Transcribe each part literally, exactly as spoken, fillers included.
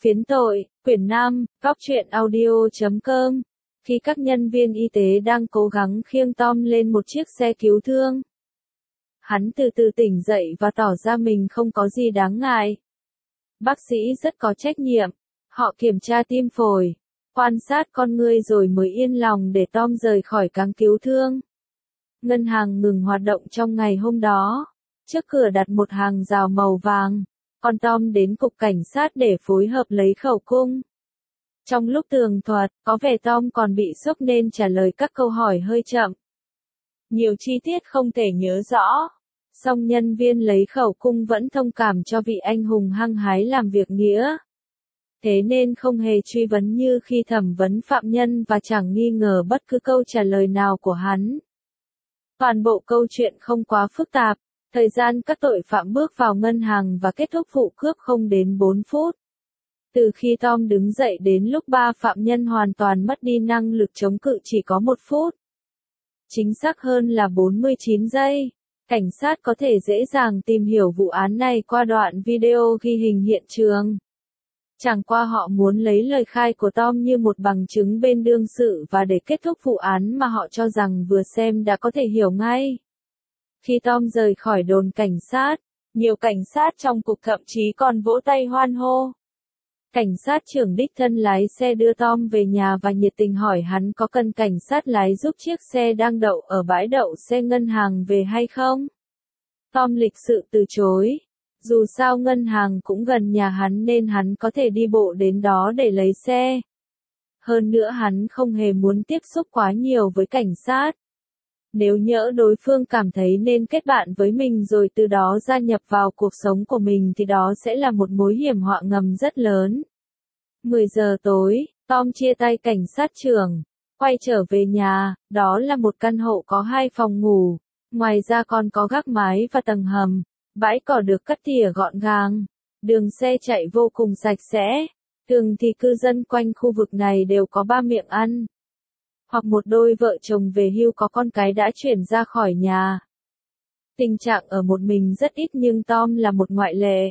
Phiến tội, quyển năm, Cóc truyện audio chấm com. Khi các nhân viên y tế đang cố gắng khiêng Tom lên một chiếc xe cứu thương, hắn từ từ tỉnh dậy và tỏ ra mình không có gì đáng ngại. Bác sĩ rất có trách nhiệm. Họ kiểm tra tim phổi, quan sát con ngươi rồi mới yên lòng để Tom rời khỏi cáng cứu thương. Ngân hàng ngừng hoạt động trong ngày hôm đó. Trước cửa đặt một hàng rào màu vàng. Còn Tom đến cục cảnh sát để phối hợp lấy khẩu cung. Trong lúc tường thuật, có vẻ Tom còn bị sốc nên trả lời các câu hỏi hơi chậm. Nhiều chi tiết không thể nhớ rõ. Song nhân viên lấy khẩu cung vẫn thông cảm cho vị anh hùng hăng hái làm việc nghĩa. Thế nên không hề truy vấn như khi thẩm vấn phạm nhân và chẳng nghi ngờ bất cứ câu trả lời nào của hắn. Toàn bộ câu chuyện không quá phức tạp. Thời gian các tội phạm bước vào ngân hàng và kết thúc vụ cướp không đến bốn phút. Từ khi Tom đứng dậy đến lúc ba phạm nhân hoàn toàn mất đi năng lực chống cự chỉ có một phút. Chính xác hơn là bốn mươi chín giây. Cảnh sát có thể dễ dàng tìm hiểu vụ án này qua đoạn video ghi hình hiện trường. Chẳng qua họ muốn lấy lời khai của Tom như một bằng chứng bên đương sự và để kết thúc vụ án mà họ cho rằng vừa xem đã có thể hiểu ngay. Khi Tom rời khỏi đồn cảnh sát, nhiều cảnh sát trong cục thậm chí còn vỗ tay hoan hô. Cảnh sát trưởng đích thân lái xe đưa Tom về nhà và nhiệt tình hỏi hắn có cần cảnh sát lái giúp chiếc xe đang đậu ở bãi đậu xe ngân hàng về hay không. Tom lịch sự từ chối. Dù sao ngân hàng cũng gần nhà hắn nên hắn có thể đi bộ đến đó để lấy xe. Hơn nữa hắn không hề muốn tiếp xúc quá nhiều với cảnh sát. Nếu nhỡ đối phương cảm thấy nên kết bạn với mình rồi từ đó gia nhập vào cuộc sống của mình thì đó sẽ là một mối hiểm họa ngầm rất lớn. mười giờ tối, Tom chia tay cảnh sát trưởng, quay trở về nhà, đó là một căn hộ có hai phòng ngủ, ngoài ra còn có gác mái và tầng hầm, bãi cỏ được cắt tỉa gọn gàng, đường xe chạy vô cùng sạch sẽ, thường thì cư dân quanh khu vực này đều có ba miệng ăn. Hoặc một đôi vợ chồng về hưu có con cái đã chuyển ra khỏi nhà. Tình trạng ở một mình rất ít nhưng Tom là một ngoại lệ.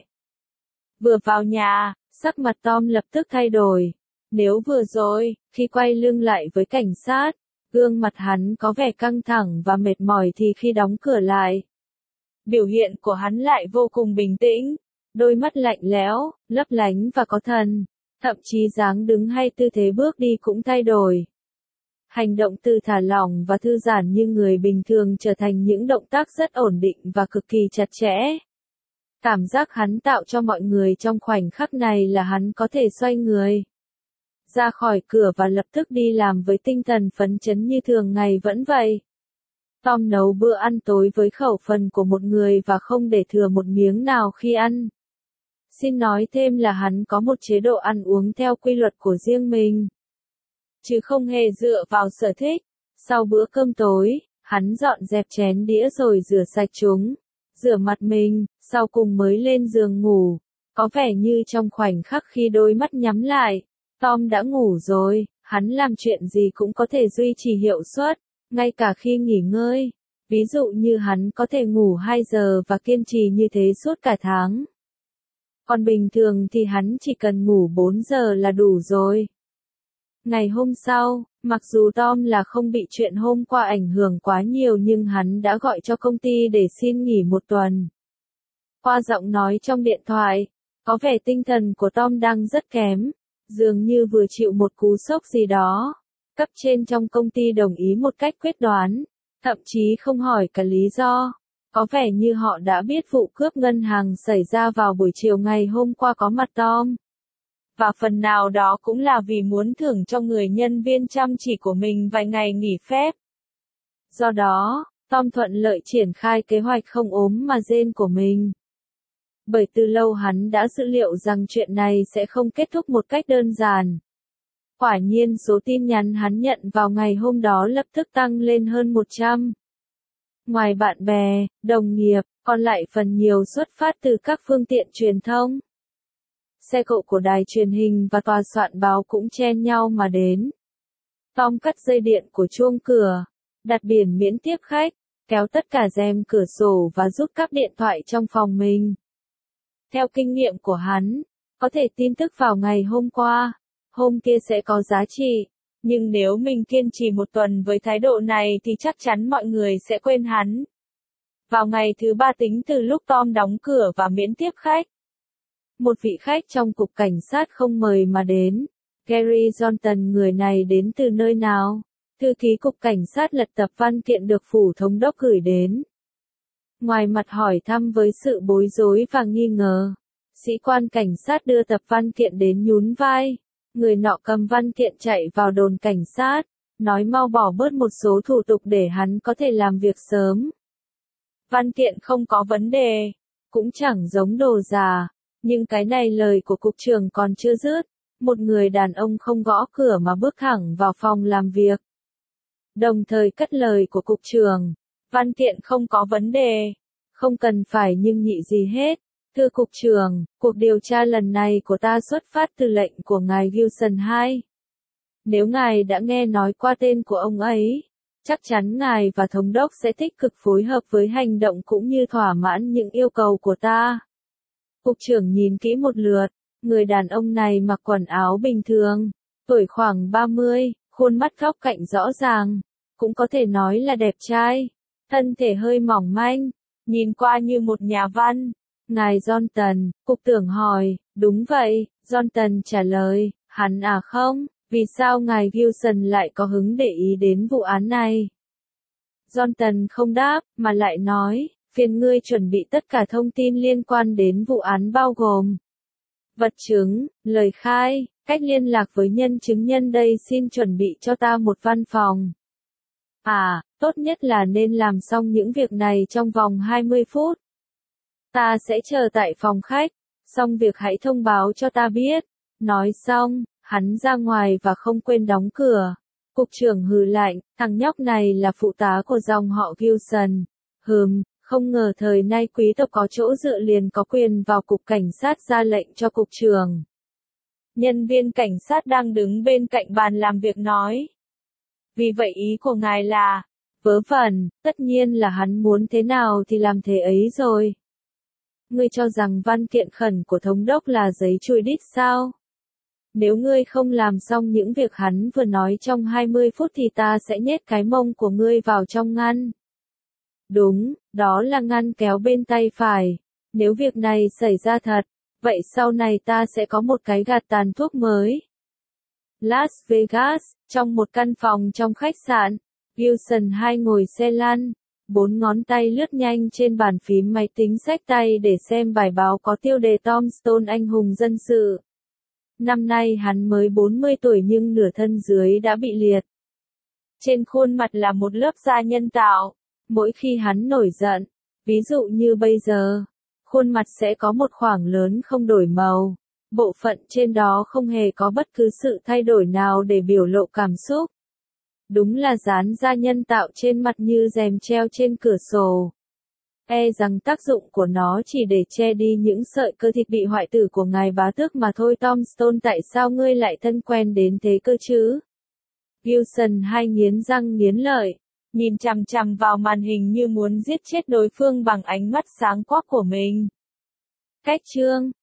Vừa vào nhà, sắc mặt Tom lập tức thay đổi. Nếu vừa rồi, khi quay lưng lại với cảnh sát, gương mặt hắn có vẻ căng thẳng và mệt mỏi thì khi đóng cửa lại, biểu hiện của hắn lại vô cùng bình tĩnh, đôi mắt lạnh lẽo, lấp lánh và có thần, thậm chí dáng đứng hay tư thế bước đi cũng thay đổi. Hành động từ thả lỏng và thư giãn như người bình thường trở thành những động tác rất ổn định và cực kỳ chặt chẽ. Cảm giác hắn tạo cho mọi người trong khoảnh khắc này là hắn có thể xoay người ra khỏi cửa và lập tức đi làm với tinh thần phấn chấn như thường ngày vẫn vậy. Tom nấu bữa ăn tối với khẩu phần của một người và không để thừa một miếng nào khi ăn. Xin nói thêm là hắn có một chế độ ăn uống theo quy luật của riêng mình, chứ không hề dựa vào sở thích. Sau bữa cơm tối, hắn dọn dẹp chén đĩa rồi rửa sạch chúng, rửa mặt mình, sau cùng mới lên giường ngủ. Có vẻ như trong khoảnh khắc khi đôi mắt nhắm lại, Tom đã ngủ rồi, hắn làm chuyện gì cũng có thể duy trì hiệu suất, ngay cả khi nghỉ ngơi. Ví dụ như hắn có thể ngủ hai giờ và kiên trì như thế suốt cả tháng. Còn bình thường thì hắn chỉ cần ngủ bốn giờ là đủ rồi. Ngày hôm sau, mặc dù Tom là không bị chuyện hôm qua ảnh hưởng quá nhiều nhưng hắn đã gọi cho công ty để xin nghỉ một tuần. Qua giọng nói trong điện thoại, có vẻ tinh thần của Tom đang rất kém, dường như vừa chịu một cú sốc gì đó. Cấp trên trong công ty đồng ý một cách quyết đoán, thậm chí không hỏi cả lý do. Có vẻ như họ đã biết vụ cướp ngân hàng xảy ra vào buổi chiều ngày hôm qua có mặt Tom. Và phần nào đó cũng là vì muốn thưởng cho người nhân viên chăm chỉ của mình vài ngày nghỉ phép. Do đó, Tom thuận lợi triển khai kế hoạch không ốm mà rên của mình. Bởi từ lâu hắn đã dự liệu rằng chuyện này sẽ không kết thúc một cách đơn giản. Quả nhiên số tin nhắn hắn nhận vào ngày hôm đó lập tức tăng lên hơn một trăm. Ngoài bạn bè, đồng nghiệp, còn lại phần nhiều xuất phát từ các phương tiện truyền thông. Xe cộ của đài truyền hình và tòa soạn báo cũng chen nhau mà đến. Tom cắt dây điện của chuông cửa, đặt biển miễn tiếp khách, kéo tất cả rèm cửa sổ và rút cắp điện thoại trong phòng mình. Theo kinh nghiệm của hắn, Có thể tin tức vào ngày hôm qua, hôm kia sẽ có giá trị. Nhưng nếu mình kiên trì một tuần với thái độ này thì chắc chắn mọi người sẽ quên hắn. Vào ngày thứ ba tính từ lúc Tom đóng cửa và miễn tiếp khách. Một vị khách trong cục cảnh sát không mời mà đến. Gary Johnson, người này đến từ nơi nào? Thư ký cục cảnh sát lật tập văn kiện được phủ thống đốc gửi đến. Ngoài mặt hỏi thăm với sự bối rối và nghi ngờ, sĩ quan cảnh sát đưa tập văn kiện đến nhún vai. Người nọ cầm văn kiện chạy vào đồn cảnh sát, nói mau bỏ bớt một số thủ tục để hắn có thể làm việc sớm. Văn kiện không có vấn đề, cũng chẳng giống đồ giả, nhưng cái này lời của cục trưởng còn chưa dứt. Một người đàn ông không gõ cửa mà bước thẳng vào phòng làm việc. Đồng thời cất lời của cục trưởng, văn kiện không có vấn đề, không cần phải nhưng nhị gì hết. Thưa cục trưởng, cuộc điều tra lần này của ta xuất phát từ lệnh của ngài Wilson hai. Nếu ngài đã nghe nói qua tên của ông ấy, chắc chắn ngài và thống đốc sẽ tích cực phối hợp với hành động cũng như thỏa mãn những yêu cầu của ta. Cục trưởng nhìn kỹ một lượt, người đàn ông này mặc quần áo bình thường, tuổi khoảng ba mươi, khuôn mắt góc cạnh rõ ràng, cũng có thể nói là đẹp trai, thân thể hơi mỏng manh, nhìn qua như một nhà văn. Ngài Johnson, cục trưởng hỏi, đúng vậy, Johnson trả lời, hắn à không, vì sao ngài Wilson lại có hứng để ý đến vụ án này? Johnson không đáp, mà lại nói, phiền ngươi chuẩn bị tất cả thông tin liên quan đến vụ án bao gồm vật chứng, lời khai, cách liên lạc với nhân chứng nhân đây xin chuẩn bị cho ta một văn phòng. À, tốt nhất là nên làm xong những việc này trong vòng hai mươi phút. Ta sẽ chờ tại phòng khách, xong việc hãy thông báo cho ta biết. Nói xong, hắn ra ngoài và không quên đóng cửa. Cục trưởng hừ lạnh, thằng nhóc này là phụ tá của dòng họ Wilson. Hừm, không ngờ thời nay quý tộc có chỗ dựa liền có quyền vào cục cảnh sát ra lệnh cho cục trưởng. Nhân viên cảnh sát đang đứng bên cạnh bàn làm việc nói. Vì vậy ý của ngài là, vớ vẩn, tất nhiên là hắn muốn thế nào thì làm thế ấy rồi. Ngươi cho rằng văn kiện khẩn của thống đốc là giấy chùi đít sao? Nếu ngươi không làm xong những việc hắn vừa nói trong hai mươi phút thì ta sẽ nhét cái mông của ngươi vào trong ngăn. Đúng, đó là ngăn kéo bên tay phải. Nếu việc này xảy ra thật, vậy sau này ta sẽ có một cái gạt tàn thuốc mới. Las Vegas, trong một căn phòng trong khách sạn, Wilson hai ngồi xe lăn, bốn ngón tay lướt nhanh trên bàn phím máy tính xách tay để xem bài báo có tiêu đề Tom Stone anh hùng dân sự. Năm nay hắn mới bốn mươi tuổi nhưng nửa thân dưới đã bị liệt. Trên khuôn mặt là một lớp da nhân tạo. Mỗi khi hắn nổi giận, ví dụ như bây giờ, khuôn mặt sẽ có một khoảng lớn không đổi màu. Bộ phận trên đó không hề có bất cứ sự thay đổi nào để biểu lộ cảm xúc. Đúng là dán da nhân tạo trên mặt như rèm treo trên cửa sổ. E rằng tác dụng của nó chỉ để che đi những sợi cơ thịt bị hoại tử của ngài bá tước mà thôi. Tom Stone, tại sao ngươi lại thân quen đến thế cơ chứ? Wilson hai nghiến răng nghiến lợi, nhìn chằm chằm vào màn hình như muốn giết chết đối phương bằng ánh mắt sáng quắc của mình. Cách chương